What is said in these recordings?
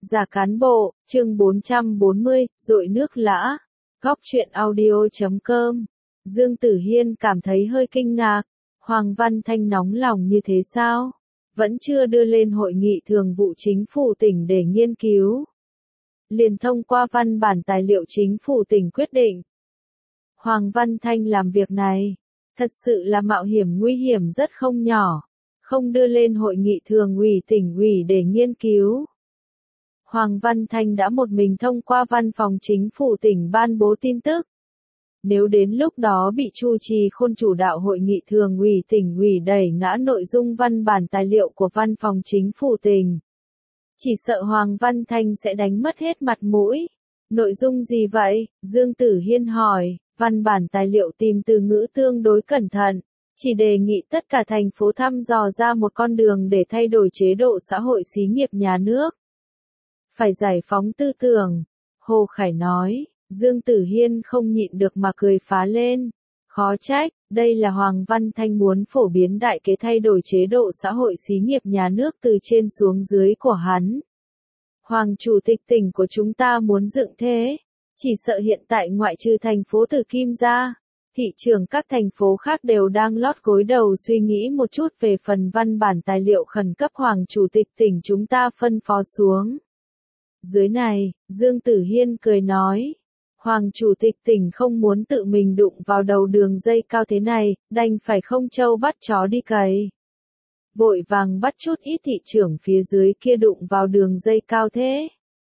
Giả cán bộ, chương 440, dội nước lã. Góc truyện audio.com. Dương Tử Hiên cảm thấy hơi kinh ngạc. Hoàng Văn Thanh nóng lòng như thế sao? Vẫn chưa đưa lên hội nghị thường vụ chính phủ tỉnh để nghiên cứu. Liền thông qua văn bản tài liệu chính phủ tỉnh quyết định. Hoàng Văn Thanh làm việc này, thật sự là mạo hiểm nguy hiểm rất không nhỏ. Không đưa lên hội nghị thường ủy tỉnh ủy để nghiên cứu. Hoàng Văn Thanh đã một mình thông qua văn phòng chính phủ tỉnh ban bố tin tức. Nếu đến lúc đó bị Chu Trì Khôn chủ đạo hội nghị thường ủy tỉnh ủy đẩy ngã nội dung văn bản tài liệu của văn phòng chính phủ tỉnh, chỉ sợ Hoàng Văn Thanh sẽ đánh mất hết mặt mũi. Nội dung gì vậy? Dương Tử Hiên hỏi. Văn bản tài liệu tìm từ ngữ tương đối cẩn thận, chỉ đề nghị tất cả thành phố thăm dò ra một con đường để thay đổi chế độ xã hội xí nghiệp nhà nước. Phải giải phóng tư tưởng, Hồ Khải nói. Dương Tử Hiên không nhịn được mà cười phá lên. Khó trách, đây là Hoàng Văn Thanh muốn phổ biến đại kế thay đổi chế độ xã hội xí nghiệp nhà nước từ trên xuống dưới của hắn. Hoàng Chủ tịch tỉnh của chúng ta muốn dựng thế. Chỉ sợ hiện tại ngoại trừ thành phố Từ Kim ra, thị trưởng các thành phố khác đều đang lót gối đầu suy nghĩ một chút về phần văn bản tài liệu khẩn cấp Hoàng Chủ tịch tỉnh chúng ta phân phó xuống. Dưới này, Dương Tử Hiên cười nói, Hoàng Chủ tịch tỉnh không muốn tự mình đụng vào đầu đường dây cao thế này, đành phải không trâu bắt chó đi cày. Vội vàng bắt chút ít thị trưởng phía dưới kia đụng vào đường dây cao thế.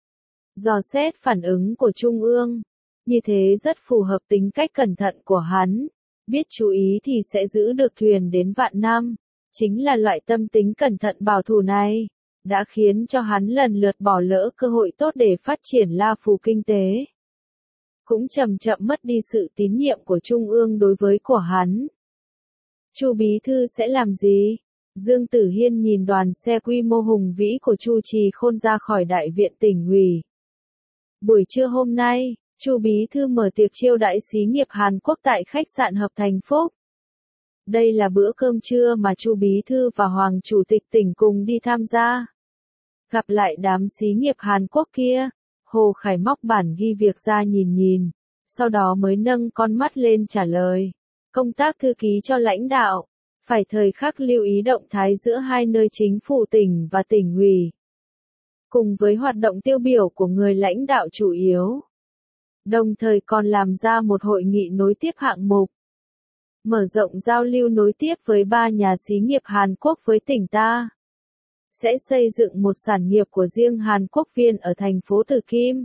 Dò xét phản ứng của Trung ương, như thế rất phù hợp tính cách cẩn thận của hắn, biết chú ý thì sẽ giữ được thuyền đến vạn năm, chính là loại tâm tính cẩn thận bảo thủ này, đã khiến cho hắn lần lượt bỏ lỡ cơ hội tốt để phát triển La Phù kinh tế. Cũng chậm chậm mất đi sự tín nhiệm của Trung ương đối với của hắn. Chu Bí Thư sẽ làm gì? Dương Tử Hiên nhìn đoàn xe quy mô hùng vĩ của Chu Trì Khôn ra khỏi đại viện tỉnh ủy. Buổi trưa hôm nay, Chu Bí Thư mở tiệc chiêu đãi xí nghiệp Hàn Quốc tại khách sạn Hợp Thành Phúc. Đây là bữa cơm trưa mà Chu Bí Thư và Hoàng Chủ tịch tỉnh cùng đi tham gia. Gặp lại đám xí nghiệp Hàn Quốc kia, Hồ Khải móc bản ghi việc ra nhìn, sau đó mới nâng con mắt lên trả lời. Công tác thư ký cho lãnh đạo, phải thời khắc lưu ý động thái giữa hai nơi chính phủ tỉnh và tỉnh ủy. Cùng với hoạt động tiêu biểu của người lãnh đạo chủ yếu. Đồng thời còn làm ra một hội nghị nối tiếp hạng mục. Mở rộng giao lưu nối tiếp với 3 nhà xí nghiệp Hàn Quốc với tỉnh ta. Sẽ xây dựng một sản nghiệp của riêng Hàn Quốc viên ở thành phố Từ Kim.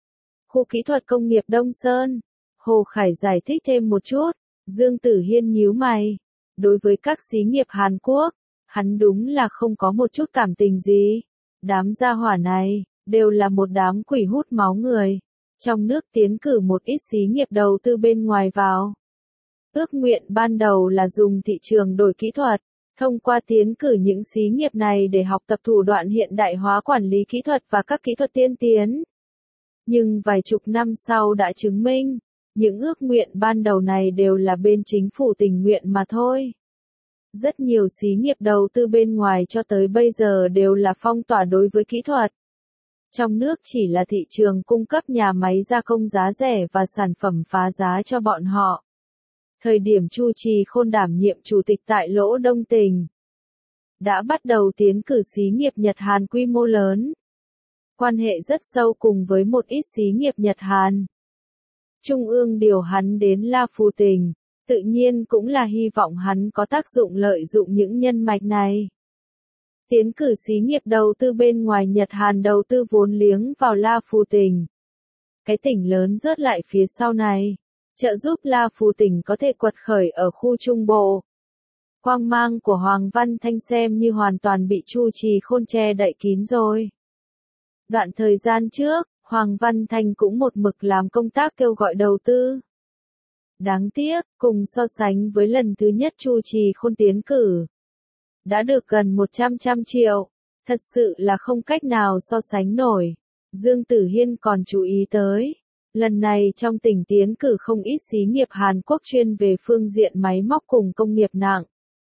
Khu kỹ thuật công nghiệp Đông Sơn. Hồ Khải giải thích thêm một chút. Dương Tử Hiên nhíu mày. Đối với các xí nghiệp Hàn Quốc, hắn đúng là không có một chút cảm tình gì. Đám gia hỏa này, đều là một đám quỷ hút máu người. Trong nước tiến cử một ít xí nghiệp đầu tư bên ngoài vào. Ước nguyện ban đầu là dùng thị trường đổi kỹ thuật, thông qua tiến cử những xí nghiệp này để học tập thủ đoạn hiện đại hóa quản lý kỹ thuật và các kỹ thuật tiên tiến. Nhưng vài chục năm sau đã chứng minh, những ước nguyện ban đầu này đều là bên chính phủ tình nguyện mà thôi. Rất nhiều xí nghiệp đầu tư bên ngoài cho tới bây giờ đều là phong tỏa đối với kỹ thuật. Trong nước chỉ là thị trường cung cấp nhà máy gia công giá rẻ và sản phẩm phá giá cho bọn họ. Thời điểm Chu Trì Khôn đảm nhiệm chủ tịch tại Lỗ Đông Tỉnh, đã bắt đầu tiến cử xí nghiệp Nhật Hàn quy mô lớn. Quan hệ rất sâu cùng với một ít xí nghiệp Nhật Hàn. Trung ương điều hắn đến La Phù tỉnh, tự nhiên cũng là hy vọng hắn có tác dụng lợi dụng những nhân mạch này. Tiến cử xí nghiệp đầu tư bên ngoài Nhật Hàn đầu tư vốn liếng vào La Phù tỉnh. Cái tỉnh lớn rớt lại phía sau này, trợ giúp La Phù tỉnh có thể quật khởi ở khu Trung Bộ. Quang mang của Hoàng Văn Thanh xem như hoàn toàn bị Chu Trì Khôn che đậy kín rồi. Đoạn thời gian trước, Hoàng Văn Thanh cũng một mực làm công tác kêu gọi đầu tư. Đáng tiếc, cùng so sánh với lần thứ nhất Chu Trì Khôn tiến cử, đã được gần 100 triệu, thật sự là không cách nào so sánh nổi. Dương Tử Hiên còn chú ý tới, lần này trong tỉnh tiến cử không ít xí nghiệp Hàn Quốc chuyên về phương diện máy móc cùng công nghiệp nặng.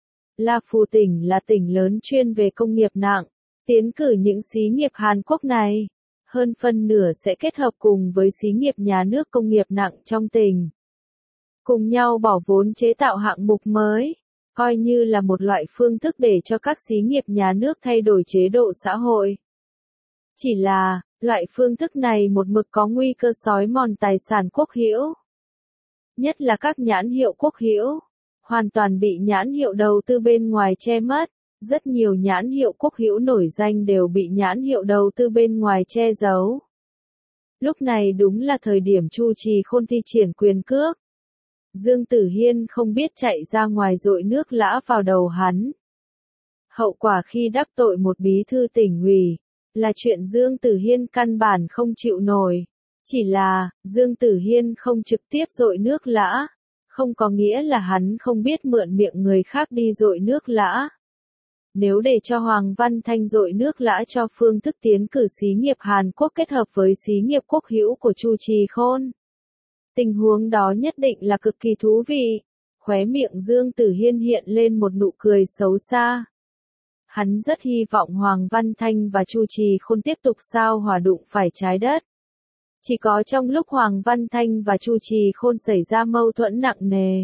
La Phù tỉnh là tỉnh lớn chuyên về công nghiệp nặng, tiến cử những xí nghiệp Hàn Quốc này, hơn phân nửa sẽ kết hợp cùng với xí nghiệp nhà nước công nghiệp nặng trong tỉnh. Cùng nhau bỏ vốn chế tạo hạng mục mới, coi như là một loại phương thức để cho các xí nghiệp nhà nước thay đổi chế độ xã hội. Chỉ là, loại phương thức này một mực có nguy cơ xói mòn tài sản quốc hữu. Nhất là các nhãn hiệu quốc hữu, hoàn toàn bị nhãn hiệu đầu tư bên ngoài che mất. Rất nhiều nhãn hiệu quốc hữu nổi danh đều bị nhãn hiệu đầu tư bên ngoài che giấu. Lúc này đúng là thời điểm Chu Trì Khôn thi triển quyền cước. Dương Tử Hiên không biết chạy ra ngoài dội nước lã vào đầu hắn. Hậu quả khi đắc tội một bí thư tỉnh ủy, là chuyện Dương Tử Hiên căn bản không chịu nổi. Chỉ là, Dương Tử Hiên không trực tiếp dội nước lã, không có nghĩa là hắn không biết mượn miệng người khác đi dội nước lã. Nếu để cho Hoàng Văn Thanh dội nước lã cho phương thức tiến cử xí nghiệp Hàn Quốc kết hợp với xí nghiệp quốc hữu của Chu Trì Khôn, tình huống đó nhất định là cực kỳ thú vị. Khóe miệng Dương Tử Hiên hiện lên một nụ cười xấu xa. Hắn rất hy vọng Hoàng Văn Thanh và Chu Trì Khôn tiếp tục sao hòa đụng phải trái đất. Chỉ có trong lúc Hoàng Văn Thanh và Chu Trì Khôn xảy ra mâu thuẫn nặng nề,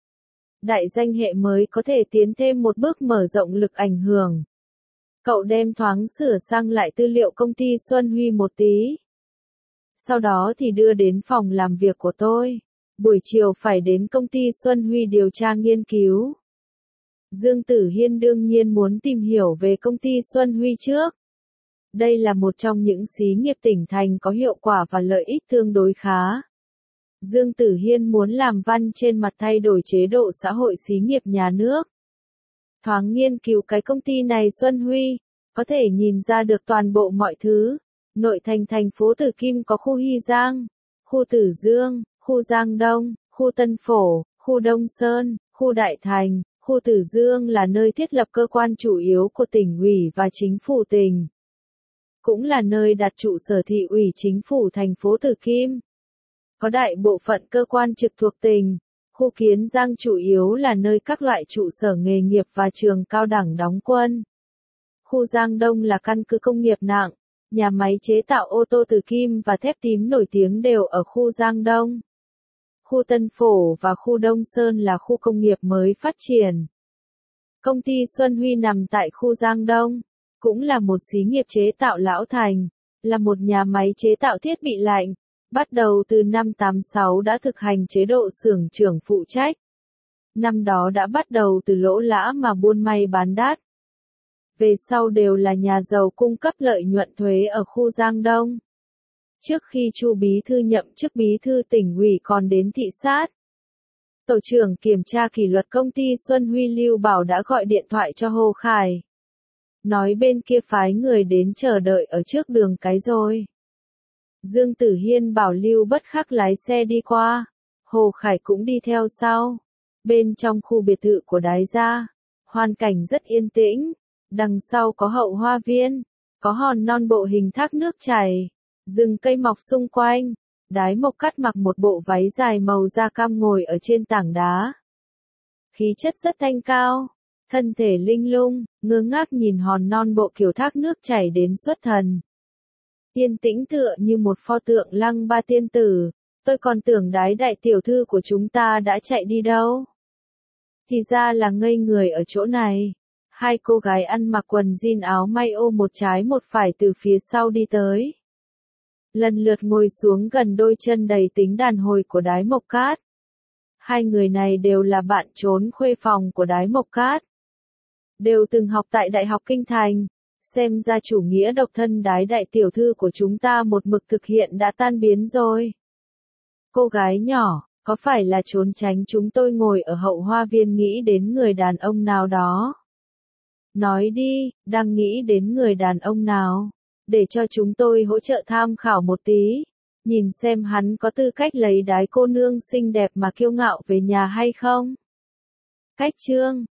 đại danh hệ mới có thể tiến thêm một bước mở rộng lực ảnh hưởng. Cậu đem thoáng sửa sang lại tư liệu công ty Xuân Huy một tí. Sau đó thì đưa đến phòng làm việc của tôi. Buổi chiều phải đến công ty Xuân Huy điều tra nghiên cứu. Dương Tử Hiên đương nhiên muốn tìm hiểu về công ty Xuân Huy trước. Đây là một trong những xí nghiệp tỉnh thành có hiệu quả và lợi ích tương đối khá. Dương Tử Hiên muốn làm văn trên mặt thay đổi chế độ xã hội xí nghiệp nhà nước. Thoáng nghiên cứu cái công ty này Xuân Huy, có thể nhìn ra được toàn bộ mọi thứ. Nội thành thành phố Tử Kim có khu Hy Giang, khu Tử Dương, khu Giang Đông, khu Tân Phổ, khu Đông Sơn, khu Đại Thành. Khu Tử Dương là nơi thiết lập cơ quan chủ yếu của tỉnh ủy và chính phủ tỉnh. Cũng là nơi đặt trụ sở thị ủy chính phủ thành phố Tử Kim. Có đại bộ phận cơ quan trực thuộc tỉnh. Khu Kiến Giang chủ yếu là nơi các loại trụ sở nghề nghiệp và trường cao đẳng đóng quân. Khu Giang Đông là căn cứ công nghiệp nặng, nhà máy chế tạo ô tô Tử Kim và thép tím nổi tiếng đều ở khu Giang Đông. Khu Tân Phổ và khu Đông Sơn là khu công nghiệp mới phát triển. Công ty Xuân Huy nằm tại khu Giang Đông, cũng là một xí nghiệp chế tạo lão thành, là một nhà máy chế tạo thiết bị lạnh. Bắt đầu từ năm 86 đã thực hành chế độ xưởng trưởng phụ trách. Năm đó đã bắt đầu từ lỗ lã mà buôn may bán đắt. Về sau đều là nhà giàu cung cấp lợi nhuận thuế ở khu Giang Đông. Trước khi Chu bí thư nhậm chức bí thư tỉnh ủy còn đến thị sát, tổ trưởng kiểm tra kỷ luật công ty Xuân Huy Lưu Bảo đã gọi điện thoại cho Hồ Khải. Nói bên kia phái người đến chờ đợi ở trước đường cái rồi. Dương Tử Hiên bảo Lưu Bất Khắc lái xe đi qua. Hồ Khải cũng đi theo sau. Bên trong khu biệt thự của Đái gia, hoàn cảnh rất yên tĩnh. Đằng sau có hậu hoa viên, có hòn non bộ hình thác nước chảy, rừng cây mọc xung quanh. Đái Mộc Cát mặc một bộ váy dài màu da cam ngồi ở trên tảng đá. Khí chất rất thanh cao, thân thể linh lung, ngơ ngác nhìn hòn non bộ kiểu thác nước chảy đến xuất thần. Yên tĩnh tựa như một pho tượng Lăng Ba tiên tử, tôi còn tưởng Đái đại tiểu thư của chúng ta đã chạy đi đâu. Thì ra là ngây người ở chỗ này. Hai cô gái ăn mặc quần jean áo may ô một trái một phải từ phía sau đi tới. Lần lượt ngồi xuống gần đôi chân đầy tính đàn hồi của Đái Mộc Cát. Hai người này đều là bạn trốn khuê phòng của Đái Mộc Cát. Đều từng học tại Đại học Kinh Thành. Xem ra chủ nghĩa độc thân Đái đại tiểu thư của chúng ta một mực thực hiện đã tan biến rồi. Cô gái nhỏ, có phải là trốn tránh chúng tôi ngồi ở hậu hoa viên nghĩ đến người đàn ông nào đó? Nói đi, đang nghĩ đến người đàn ông nào? Để cho chúng tôi hỗ trợ tham khảo một tí. Nhìn xem hắn có tư cách lấy Đái cô nương xinh đẹp mà kiêu ngạo về nhà hay không? Cách chương